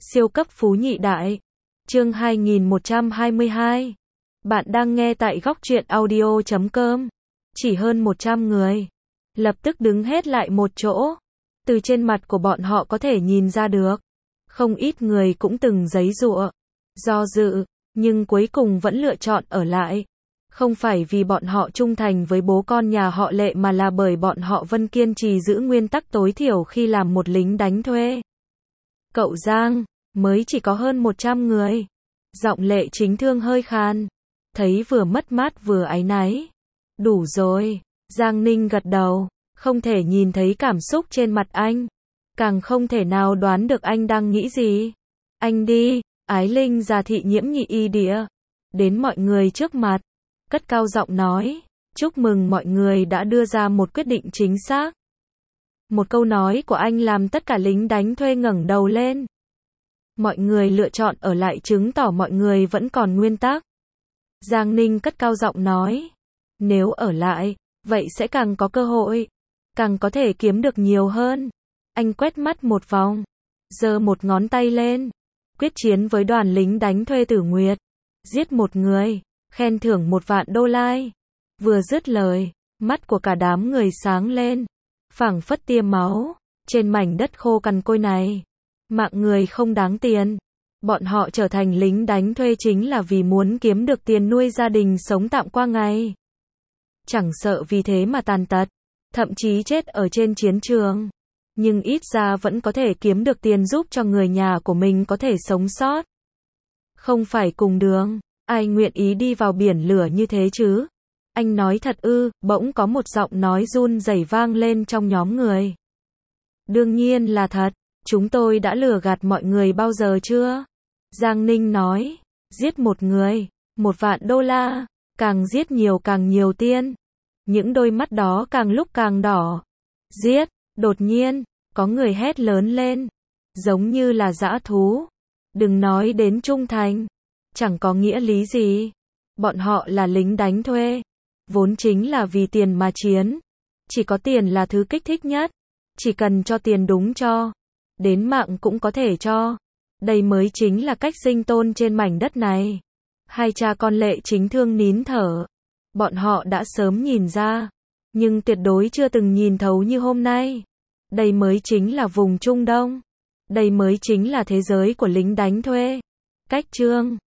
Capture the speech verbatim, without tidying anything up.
Siêu cấp phú nhị đại. Chương hai nghìn một trăm hai mươi hai. Bạn đang nghe tại góc truyện audio chấm com. Chỉ hơn một trăm người lập tức đứng hết lại một chỗ. Từ trên mặt của bọn họ có thể nhìn ra được, không ít người cũng từng giãy giụa, do dự, nhưng cuối cùng vẫn lựa chọn ở lại. Không phải vì bọn họ trung thành với bố con nhà họ Lệ mà là bởi bọn họ vẫn kiên trì giữ nguyên tắc tối thiểu khi làm một lính đánh thuê. Cậu Giang, mới chỉ có hơn một trăm người. Giọng Lệ Chính Thương hơi khan, thấy vừa mất mát vừa áy náy. Đủ rồi. Giang Ninh gật đầu, không thể nhìn thấy cảm xúc trên mặt anh, càng không thể nào đoán được anh đang nghĩ gì. Anh đi. Ái Linh già thị nhiễm nhị y địa đến mọi người trước mặt, cất cao giọng nói, chúc mừng mọi người đã đưa ra một quyết định chính xác. Một câu nói của anh làm tất cả lính đánh thuê ngẩng đầu lên. Mọi người lựa chọn ở lại chứng tỏ mọi người vẫn còn nguyên tắc. Giang Ninh cất cao giọng nói, nếu ở lại, vậy sẽ càng có cơ hội, càng có thể kiếm được nhiều hơn. Anh quét mắt một vòng, giơ một ngón tay lên, quyết chiến với đoàn lính đánh thuê Tử Nguyệt, giết một người, khen thưởng một vạn đô la. Vừa dứt lời, mắt của cả đám người sáng lên, phảng phất tia máu. Trên mảnh đất khô cằn côi này, mạng người không đáng tiền. Bọn họ trở thành lính đánh thuê chính là vì muốn kiếm được tiền nuôi gia đình sống tạm qua ngày. Chẳng sợ vì thế mà tàn tật, thậm chí chết ở trên chiến trường, nhưng ít ra vẫn có thể kiếm được tiền giúp cho người nhà của mình có thể sống sót. Không phải cùng đường, ai nguyện ý đi vào biển lửa như thế chứ? Anh nói thật ư? Bỗng có một giọng nói run rẩy vang lên trong nhóm người. Đương nhiên là thật, chúng tôi đã lừa gạt mọi người bao giờ chưa? Giang Ninh nói, giết một người, một vạn đô la, càng giết nhiều càng nhiều tiền. Những đôi mắt đó càng lúc càng đỏ. Giết, đột nhiên, có người hét lớn lên, giống như là dã thú. Đừng nói đến trung thành, chẳng có nghĩa lý gì. Bọn họ là lính đánh thuê, vốn chính là vì tiền mà chiến. Chỉ có tiền là thứ kích thích nhất, chỉ cần cho tiền đúng cho, đến mạng cũng có thể cho. Đây mới chính là cách sinh tồn trên mảnh đất này. Hai cha con Lệ Chính Thương nín thở. Bọn họ đã sớm nhìn ra, nhưng tuyệt đối chưa từng nhìn thấu như hôm nay. Đây mới chính là vùng Trung Đông. Đây mới chính là thế giới của lính đánh thuê. Cách chương